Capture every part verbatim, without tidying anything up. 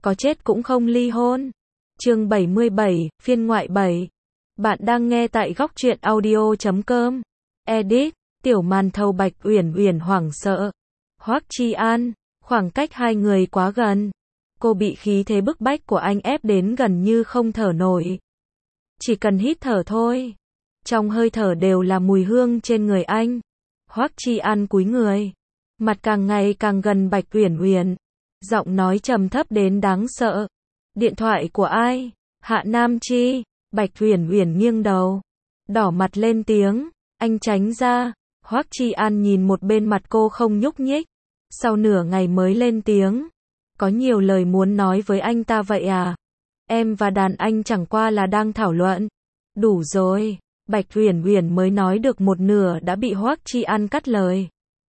có chết cũng không ly hôn. Chương bảy mươi bảy, phiên ngoại bảy. Bạn đang nghe tại góc truyện audio chấm com. Edit, Tiểu Màn Thầu Bạch Uyển Uyển hoảng sợ. Hoắc Chi An, khoảng cách hai người quá gần. Cô bị khí thế bức bách của anh ép đến gần như không thở nổi. Chỉ cần hít thở thôi. Trong hơi thở đều là mùi hương trên người anh. Hoắc Chi An cúi người, mặt càng ngày càng gần Bạch Uyển Uyển, giọng nói trầm thấp đến đáng sợ. Điện thoại của ai? Hạ Nam Chi. Bạch Uyển Uyển nghiêng đầu, đỏ mặt lên tiếng, anh tránh ra. Hoắc Chi An nhìn một bên mặt cô không nhúc nhích, sau nửa ngày mới lên tiếng, có nhiều lời muốn nói với anh ta vậy à? Em và đàn anh chẳng qua là đang thảo luận. Đủ rồi. Bạch Uyển Uyển mới nói được một nửa đã bị Hoắc Chi An cắt lời.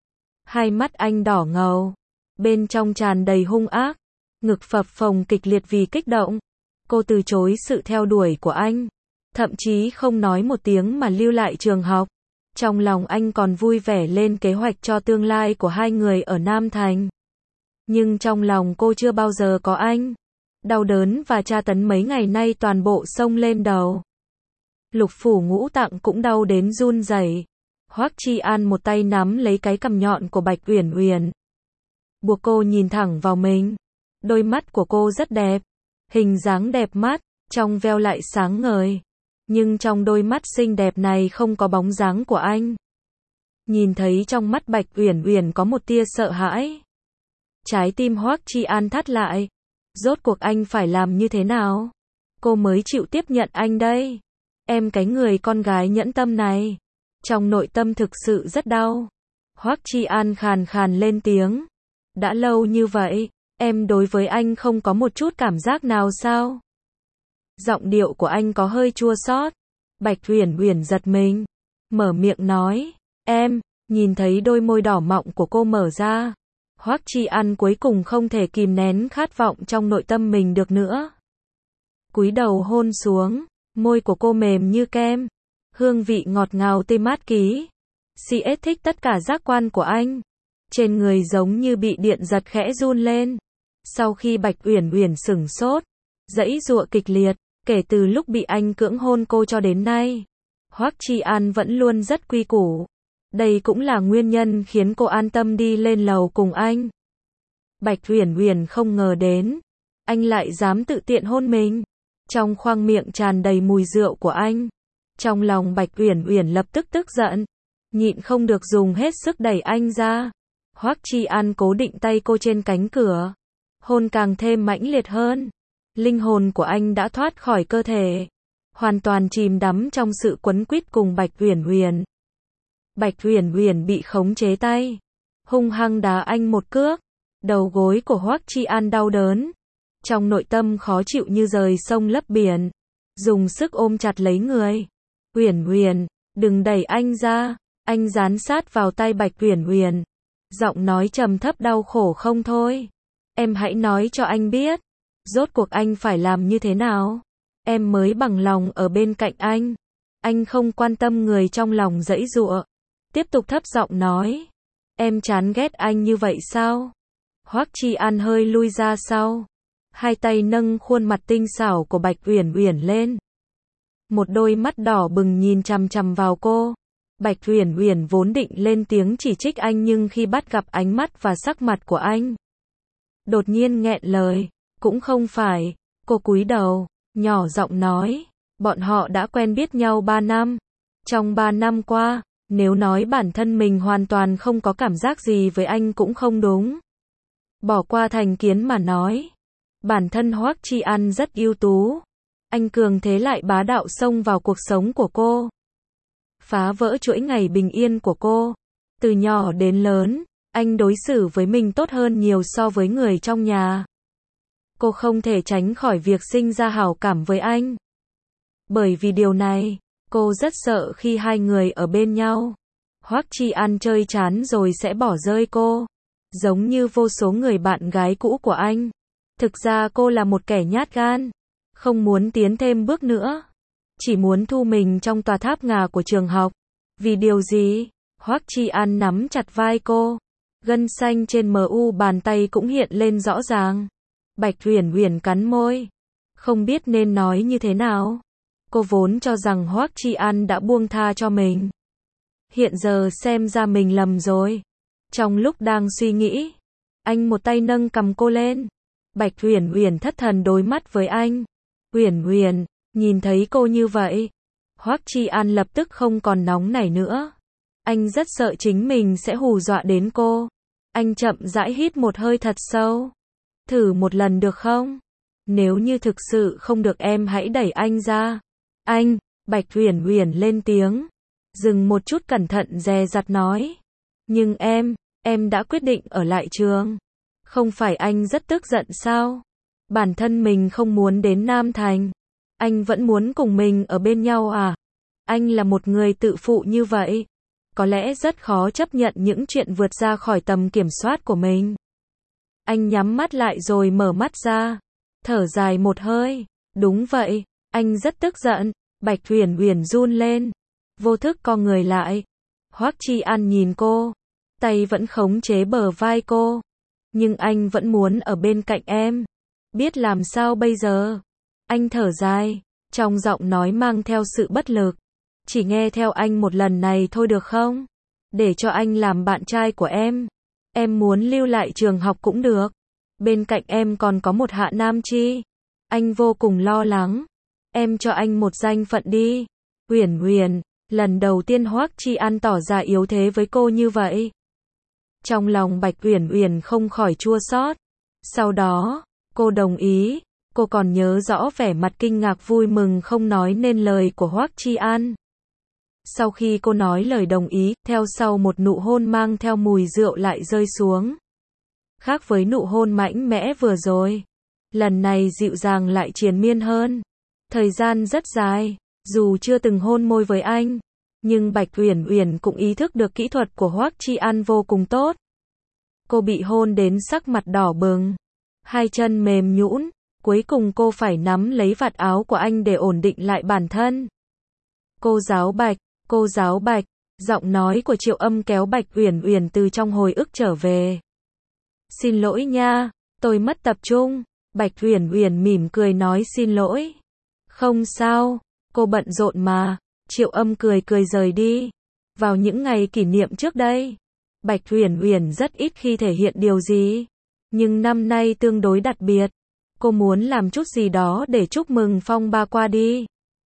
Hai mắt anh đỏ ngầu, bên trong tràn đầy hung ác, ngực phập phồng kịch liệt vì kích động. Cô từ chối sự theo đuổi của anh, thậm chí không nói một tiếng mà lưu lại trường học. Trong lòng anh còn vui vẻ lên kế hoạch cho tương lai của hai người ở Nam Thành. Nhưng trong lòng cô chưa bao giờ có anh. Đau đớn và tra tấn mấy ngày nay toàn bộ xông lên đầu. Lục phủ ngũ tạng cũng đau đến run rẩy. Hoắc Chi An một tay nắm lấy cái cằm nhọn của Bạch Uyển Uyển, buộc cô nhìn thẳng vào mình. Đôi mắt của cô rất đẹp, hình dáng đẹp mắt, trong veo lại sáng ngời. Nhưng trong đôi mắt xinh đẹp này không có bóng dáng của anh. Nhìn thấy trong mắt Bạch Uyển Uyển có một tia sợ hãi. Trái tim Hoắc Chi An thắt lại. Rốt cuộc anh phải làm như thế nào? Cô mới chịu tiếp nhận anh đây. Em cái người con gái nhẫn tâm này. Trong nội tâm thực sự rất đau. Hoắc Chi An khàn khàn lên tiếng. Đã lâu như vậy, em đối với anh không có một chút cảm giác nào sao? Giọng điệu của anh có hơi chua xót. Bạch Uyển Uyển giật mình, mở miệng nói, em. Nhìn thấy đôi môi đỏ mọng của cô mở ra, Hoắc Chi An cuối cùng không thể kìm nén khát vọng trong nội tâm mình được nữa. Cúi đầu hôn xuống, môi của cô mềm như kem, hương vị ngọt ngào tê mát ký. Si ết thích tất cả giác quan của anh. Trên người giống như bị điện giật khẽ run lên. Sau khi Bạch Uyển Uyển sửng sốt, giãy giụa kịch liệt, kể từ lúc bị anh cưỡng hôn cô cho đến nay, Hoắc Chi An vẫn luôn rất quy củ. Đây cũng là nguyên nhân khiến cô an tâm đi lên lầu cùng anh. Bạch Uyển Uyển không ngờ đến, anh lại dám tự tiện hôn mình. Trong khoang miệng tràn đầy mùi rượu của anh. Trong lòng Bạch Uyển Uyển lập tức tức giận, nhịn không được dùng hết sức đẩy anh ra. Hoắc Chi An cố định tay cô trên cánh cửa, hôn càng thêm mãnh liệt hơn. Linh hồn của anh đã thoát khỏi cơ thể, hoàn toàn chìm đắm trong sự quấn quýt cùng Bạch Uyển Uyển. Bạch Uyển Uyển bị khống chế tay, hung hăng đá anh một cước. Đầu gối của Hoắc Chi An đau đớn, trong nội tâm khó chịu như rời sông lấp biển, dùng sức ôm chặt lấy người. Uyển Uyển, đừng đẩy anh ra. Anh dán sát vào tay Bạch Uyển Uyển, giọng nói trầm thấp đau khổ không thôi. Em hãy nói cho anh biết, rốt cuộc anh phải làm như thế nào, em mới bằng lòng ở bên cạnh anh. Anh không quan tâm người trong lòng giãy giụa, tiếp tục thấp giọng nói, em chán ghét anh như vậy sao? Hoắc Chi An hơi lui ra sau, hai tay nâng khuôn mặt tinh xảo của Bạch Uyển Uyển lên. Một đôi mắt đỏ bừng nhìn chằm chằm vào cô. Bạch Uyển Uyển vốn định lên tiếng chỉ trích anh nhưng khi bắt gặp ánh mắt và sắc mặt của anh, đột nhiên nghẹn lời. Cũng không phải. Cô cúi đầu, nhỏ giọng nói, bọn họ đã quen biết nhau ba năm. Trong ba năm qua, nếu nói bản thân mình hoàn toàn không có cảm giác gì với anh cũng không đúng. Bỏ qua thành kiến mà nói, bản thân Hoắc Chi An rất ưu tú. Anh cường thế lại bá đạo xông vào cuộc sống của cô, phá vỡ chuỗi ngày bình yên của cô. Từ nhỏ đến lớn, anh đối xử với mình tốt hơn nhiều so với người trong nhà. Cô không thể tránh khỏi việc sinh ra hảo cảm với anh. Bởi vì điều này, cô rất sợ khi hai người ở bên nhau, Hoắc Chi An chơi chán rồi sẽ bỏ rơi cô. Giống như vô số người bạn gái cũ của anh. Thực ra cô là một kẻ nhát gan, không muốn tiến thêm bước nữa, chỉ muốn thu mình trong tòa tháp ngà của trường học. Vì điều gì? Hoắc Chi An nắm chặt vai cô, gân xanh trên mờ u bàn tay cũng hiện lên rõ ràng. Bạch Uyển Uyển cắn môi, không biết nên nói như thế nào. Cô vốn cho rằng Hoắc Chi An đã buông tha cho mình. Hiện giờ xem ra mình lầm rồi. Trong lúc đang suy nghĩ, anh một tay nâng cầm cô lên. Bạch Uyển Uyển thất thần đối mắt với anh. Uyển Uyển, nhìn thấy cô như vậy, Hoắc Chi An lập tức không còn nóng nảy nữa. Anh rất sợ chính mình sẽ hù dọa đến cô. Anh chậm rãi hít một hơi thật sâu. Thử một lần được không? Nếu như thực sự không được em hãy đẩy anh ra. Anh, Bạch Uyển Uyển lên tiếng. Dừng một chút cẩn thận dè dặt nói. Nhưng em, em đã quyết định ở lại trường. Không phải anh rất tức giận sao? Bản thân mình không muốn đến Nam Thành. Anh vẫn muốn cùng mình ở bên nhau à? Anh là một người tự phụ như vậy. Có lẽ rất khó chấp nhận những chuyện vượt ra khỏi tầm kiểm soát của mình. Anh nhắm mắt lại rồi mở mắt ra. Thở dài một hơi. Đúng vậy, anh rất tức giận. Bạch Uyển Uyển run lên. Vô thức co người lại. Hoắc Chi An nhìn cô. Tay vẫn khống chế bờ vai cô. Nhưng anh vẫn muốn ở bên cạnh em. Biết làm sao bây giờ? Anh thở dài. Trong giọng nói mang theo sự bất lực. Chỉ nghe theo anh một lần này thôi được không? Để cho anh làm bạn trai của em. Em muốn lưu lại trường học cũng được. Bên cạnh em còn có một Hạ Nam Chi. Anh vô cùng lo lắng. Em cho anh một danh phận đi. Uyển Uyển, lần đầu tiên Hoắc Chi An tỏ ra yếu thế với cô như vậy. Trong lòng Bạch Uyển Uyển không khỏi chua xót. Sau đó, cô đồng ý. Cô còn nhớ rõ vẻ mặt kinh ngạc vui mừng không nói nên lời của Hoắc Chi An. Sau khi cô nói lời đồng ý, theo sau một nụ hôn mang theo mùi rượu lại rơi xuống. Khác với nụ hôn mạnh mẽ vừa rồi, lần này dịu dàng lại triền miên hơn. Thời gian rất dài, dù chưa từng hôn môi với anh, nhưng Bạch Uyển Uyển cũng ý thức được kỹ thuật của Hoắc Chi An vô cùng tốt. Cô bị hôn đến sắc mặt đỏ bừng, hai chân mềm nhũn, cuối cùng cô phải nắm lấy vạt áo của anh để ổn định lại bản thân. Cô giáo Bạch, cô giáo Bạch, giọng nói của Triệu Âm kéo Bạch Uyển Uyển từ trong hồi ức trở về. Xin lỗi nha, tôi mất tập trung. Bạch Uyển Uyển mỉm cười nói xin lỗi. Không sao, cô bận rộn mà. Triệu Âm cười cười rời đi. Vào những ngày kỷ niệm trước đây, Bạch Uyển Uyển rất ít khi thể hiện điều gì, nhưng năm nay tương đối đặc biệt. Cô muốn làm chút gì đó để chúc mừng phong ba qua đi.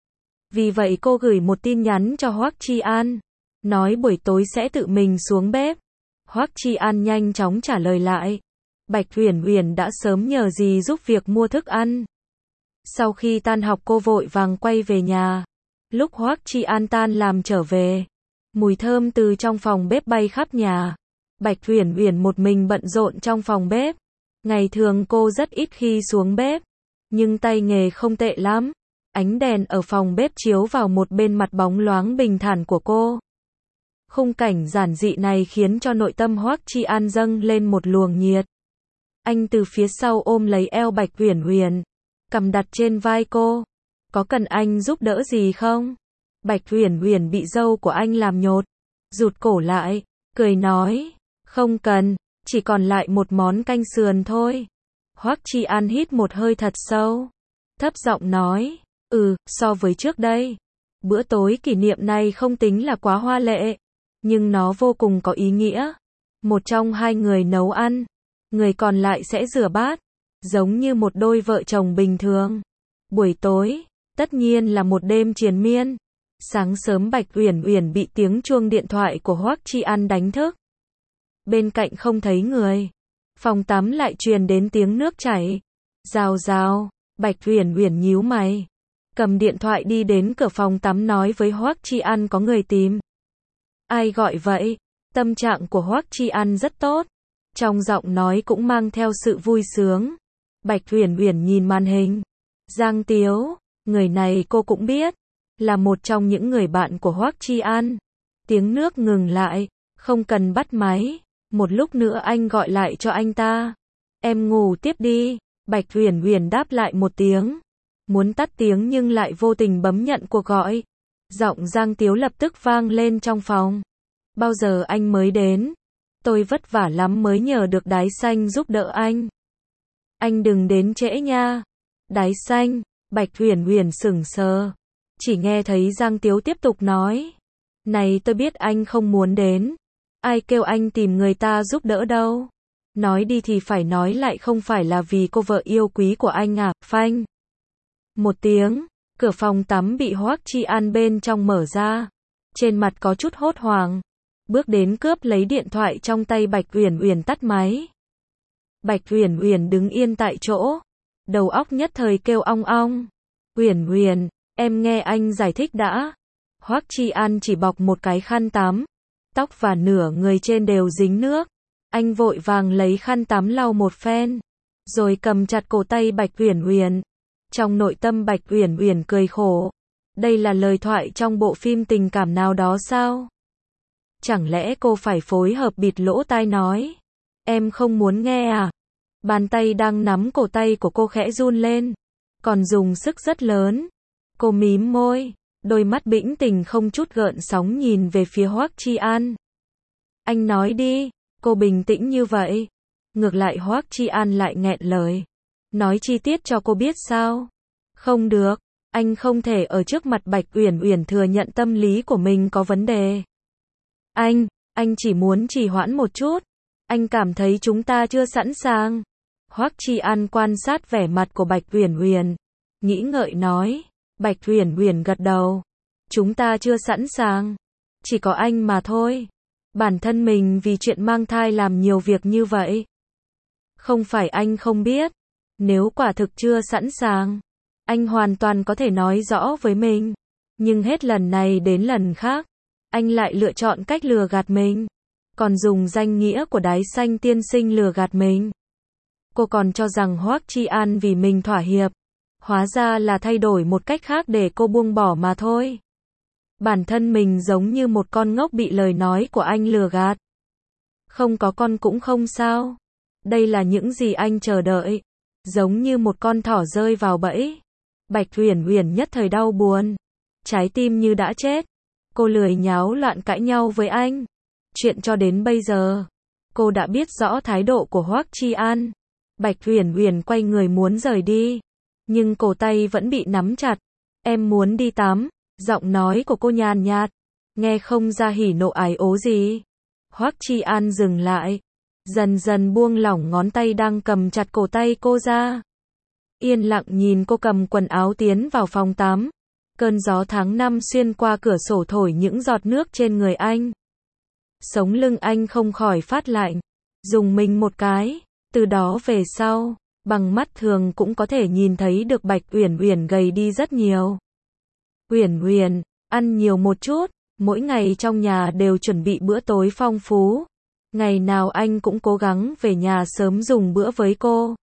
Vì vậy cô gửi một tin nhắn cho Hoắc Chi An, nói buổi tối sẽ tự mình xuống bếp. Hoắc Chi An nhanh chóng trả lời lại. Bạch Uyển Uyển đã sớm nhờ dì giúp việc mua thức ăn. Sau khi tan học cô vội vàng quay về nhà. Lúc Hoắc Chi An tan làm trở về, mùi thơm từ trong phòng bếp bay khắp nhà. Bạch Uyển Uyển một mình bận rộn trong phòng bếp. Ngày thường cô rất ít khi xuống bếp, nhưng tay nghề không tệ lắm. Ánh đèn ở phòng bếp chiếu vào một bên mặt bóng loáng bình thản của cô. Khung cảnh giản dị này khiến cho nội tâm Hoắc Chi An dâng lên một luồng nhiệt. Anh từ phía sau ôm lấy eo Bạch Uyển Uyển, cầm đặt trên vai cô. Có cần anh giúp đỡ gì không? Bạch Uyển Uyển bị dâu của anh làm nhột, rụt cổ lại, cười nói, không cần, chỉ còn lại một món canh sườn thôi. Hoắc Chi An hít một hơi thật sâu, thấp giọng nói, ừ, so với trước đây, bữa tối kỷ niệm này không tính là quá hoa lệ, nhưng nó vô cùng có ý nghĩa. Một trong hai người nấu ăn, người còn lại sẽ rửa bát, giống như một đôi vợ chồng bình thường. Buổi tối, tất nhiên là một đêm triền miên. Sáng sớm Bạch Uyển Uyển bị tiếng chuông điện thoại của Hoắc Chi An đánh thức. Bên cạnh không thấy người, phòng tắm lại truyền đến tiếng nước chảy. Rào rào, Bạch Uyển Uyển nhíu mày, cầm điện thoại đi đến cửa phòng tắm nói với Hoắc Chi An có người tìm. Ai gọi vậy? Tâm trạng của Hoắc Chi An rất tốt, trong giọng nói cũng mang theo sự vui sướng. Bạch Uyển Uyển nhìn màn hình. Giang Tiếu, người này cô cũng biết, là một trong những người bạn của Hoắc Chi An. Tiếng nước ngừng lại, không cần bắt máy, một lúc nữa anh gọi lại cho anh ta. Em ngủ tiếp đi. Bạch Uyển Uyển đáp lại một tiếng, muốn tắt tiếng nhưng lại vô tình bấm nhận cuộc gọi. Giọng Giang Tiếu lập tức vang lên trong phòng. Bao giờ anh mới đến? Tôi vất vả lắm mới nhờ được Đái Xanh giúp đỡ anh. Anh đừng đến trễ nha. Đáy xanh, Bạch Uyển Uyển sững sờ. Chỉ nghe thấy Giang Tiếu tiếp tục nói. Này tôi biết anh không muốn đến. Ai kêu anh tìm người ta giúp đỡ đâu. Nói đi thì phải nói lại, không phải là vì cô vợ yêu quý của anh à. Phanh. Một tiếng, cửa phòng tắm bị Hoắc Chi An bên trong mở ra. Trên mặt có chút hốt hoảng. Bước đến cướp lấy điện thoại trong tay Bạch Uyển Uyển, tắt máy. Bạch Uyển Uyển đứng yên tại chỗ. Đầu óc nhất thời kêu ong ong. Uyển Uyển, em nghe anh giải thích đã. Hoắc Chi An chỉ bọc một cái khăn tắm. Tóc và nửa người trên đều dính nước. Anh vội vàng lấy khăn tắm lau một phen. Rồi cầm chặt cổ tay Bạch Uyển Uyển. Trong nội tâm Bạch Uyển Uyển cười khổ. Đây là lời thoại trong bộ phim tình cảm nào đó sao? Chẳng lẽ cô phải phối hợp bịt lỗ tai nói? Em không muốn nghe à? Bàn tay đang nắm cổ tay của cô khẽ run lên. Còn dùng sức rất lớn. Cô mím môi. Đôi mắt bĩnh tình không chút gợn sóng nhìn về phía Hoắc Chi An. Anh nói đi. Cô bình tĩnh như vậy. Ngược lại Hoắc Chi An lại nghẹn lời. Nói chi tiết cho cô biết sao? Không được. Anh không thể ở trước mặt Bạch Uyển Uyển thừa nhận tâm lý của mình có vấn đề. Anh, anh chỉ muốn trì hoãn một chút. Anh cảm thấy chúng ta chưa sẵn sàng. Hoắc Chi An quan sát vẻ mặt của Bạch Uyển Uyển, nghĩ ngợi nói. Bạch Uyển Uyển gật đầu. Chúng ta chưa sẵn sàng. Chỉ có anh mà thôi. Bản thân mình vì chuyện mang thai làm nhiều việc như vậy. Không phải anh không biết. Nếu quả thực chưa sẵn sàng, anh hoàn toàn có thể nói rõ với mình. Nhưng hết lần này đến lần khác, anh lại lựa chọn cách lừa gạt mình. Còn dùng danh nghĩa của Đái Xanh tiên sinh lừa gạt mình. Cô còn cho rằng Hoắc Chi An vì mình thỏa hiệp. Hóa ra là thay đổi một cách khác để cô buông bỏ mà thôi. Bản thân mình giống như một con ngốc bị lời nói của anh lừa gạt. Không có con cũng không sao. Đây là những gì anh chờ đợi. Giống như một con thỏ rơi vào bẫy. Bạch Uyển Uyển nhất thời đau buồn. Trái tim như đã chết. Cô lười nháo loạn cãi nhau với anh. Chuyện cho đến bây giờ, cô đã biết rõ thái độ của Hoắc Chi An. Bạch Uyển Uyển quay người muốn rời đi. Nhưng cổ tay vẫn bị nắm chặt. Em muốn đi tắm. Giọng nói của cô nhàn nhạt. Nghe không ra hỉ nộ ái ố gì. Hoắc Chi An dừng lại. Dần dần buông lỏng ngón tay đang cầm chặt cổ tay cô ra. Yên lặng nhìn cô cầm quần áo tiến vào phòng tắm. Cơn gió tháng năm xuyên qua cửa sổ thổi những giọt nước trên người anh. Sống lưng anh không khỏi phát lạnh. Dùng mình một cái. Từ đó về sau, bằng mắt thường cũng có thể nhìn thấy được Bạch Uyển Uyển gầy đi rất nhiều. Uyển Uyển, ăn nhiều một chút. Mỗi ngày trong nhà đều chuẩn bị bữa tối phong phú. Ngày nào anh cũng cố gắng về nhà sớm dùng bữa với cô.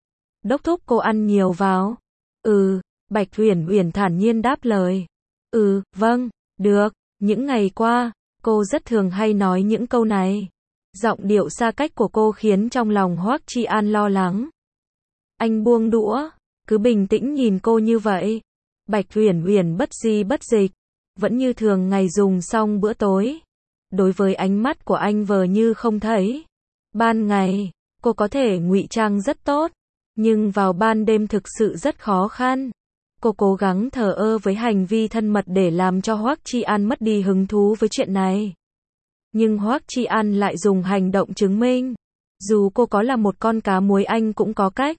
Đốc thúc cô ăn nhiều vào. Ừ, Bạch Uyển Uyển thản nhiên đáp lời. Ừ, vâng, được. Những ngày qua, cô rất thường hay nói những câu này. Giọng điệu xa cách của cô khiến trong lòng Hoắc Chi An lo lắng. Anh buông đũa, cứ bình tĩnh nhìn cô như vậy. Bạch Uyển Uyển bất di bất dịch, vẫn như thường ngày dùng xong bữa tối. Đối với ánh mắt của anh vờ như không thấy. Ban ngày, cô có thể ngụy trang rất tốt, nhưng vào ban đêm thực sự rất khó khăn. Cô cố gắng thờ ơ với hành vi thân mật để làm cho Hoắc Chi An mất đi hứng thú với chuyện này. Nhưng Hoắc Chi An lại dùng hành động chứng minh. Dù cô có là một con cá muối anh cũng có cách.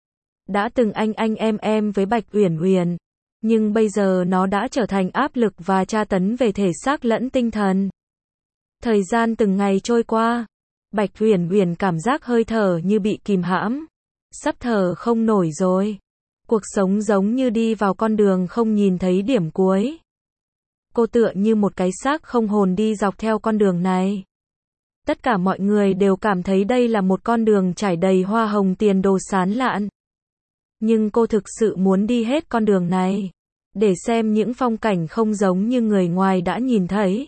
Đã từng anh anh em em với Bạch Uyển Uyển, nhưng bây giờ nó đã trở thành áp lực và tra tấn về thể xác lẫn tinh thần. Thời gian từng ngày trôi qua, Bạch Uyển Uyển cảm giác hơi thở như bị kìm hãm, sắp thở không nổi rồi. Cuộc sống giống như đi vào con đường không nhìn thấy điểm cuối. Cô tựa như một cái xác không hồn đi dọc theo con đường này. Tất cả mọi người đều cảm thấy đây là một con đường trải đầy hoa hồng tiền đồ sán lạn. Nhưng cô thực sự muốn đi hết con đường này, để xem những phong cảnh không giống như người ngoài đã nhìn thấy.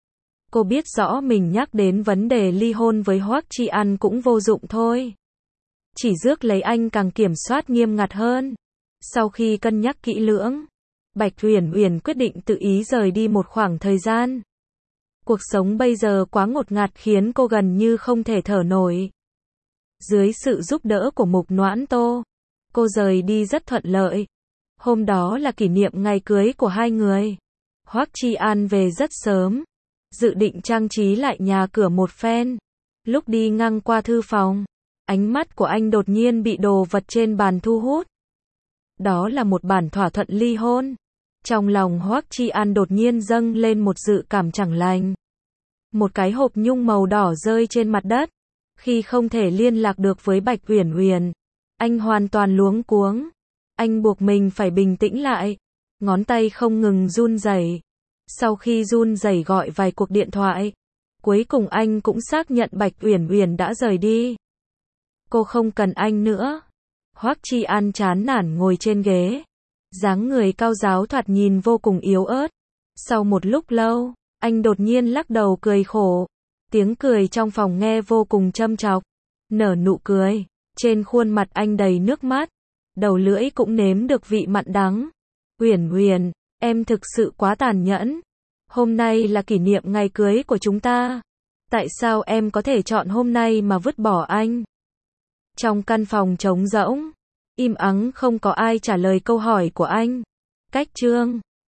Cô biết rõ mình nhắc đến vấn đề ly hôn với Hoắc Chi An cũng vô dụng thôi. Chỉ rước lấy anh càng kiểm soát nghiêm ngặt hơn. Sau khi cân nhắc kỹ lưỡng, Bạch Uyển Uyển quyết định tự ý rời đi một khoảng thời gian. Cuộc sống bây giờ quá ngột ngạt khiến cô gần như không thể thở nổi. Dưới sự giúp đỡ của Mục Noãn Tô, cô rời đi rất thuận lợi. Hôm đó là kỷ niệm ngày cưới của hai người. Hoắc Chi An về rất sớm, dự định trang trí lại nhà cửa một phen. Lúc đi ngang qua thư phòng, ánh mắt của anh đột nhiên bị đồ vật trên bàn thu hút. Đó là một bản thỏa thuận ly hôn. Trong lòng Hoắc Chi An đột nhiên dâng lên một dự cảm chẳng lành. Một cái hộp nhung màu đỏ rơi trên mặt đất. Khi không thể liên lạc được với Bạch Uyển Uyển, anh hoàn toàn luống cuống. Anh buộc mình phải bình tĩnh lại. Ngón tay không ngừng run rẩy. Sau khi run rẩy gọi vài cuộc điện thoại, cuối cùng anh cũng xác nhận Bạch Uyển Uyển đã rời đi. Cô không cần anh nữa. Hoắc Chi An chán nản ngồi trên ghế. Dáng người cao ráo thoạt nhìn vô cùng yếu ớt. Sau một lúc lâu, anh đột nhiên lắc đầu cười khổ. Tiếng cười trong phòng nghe vô cùng châm chọc. Nở nụ cười. Trên khuôn mặt anh đầy nước mắt. Đầu lưỡi cũng nếm được vị mặn đắng. Uyển Uyển, em thực sự quá tàn nhẫn. Hôm nay là kỷ niệm ngày cưới của chúng ta. Tại sao em có thể chọn hôm nay mà vứt bỏ anh? Trong căn phòng trống rỗng, im ắng không có ai trả lời câu hỏi của anh. Cách chương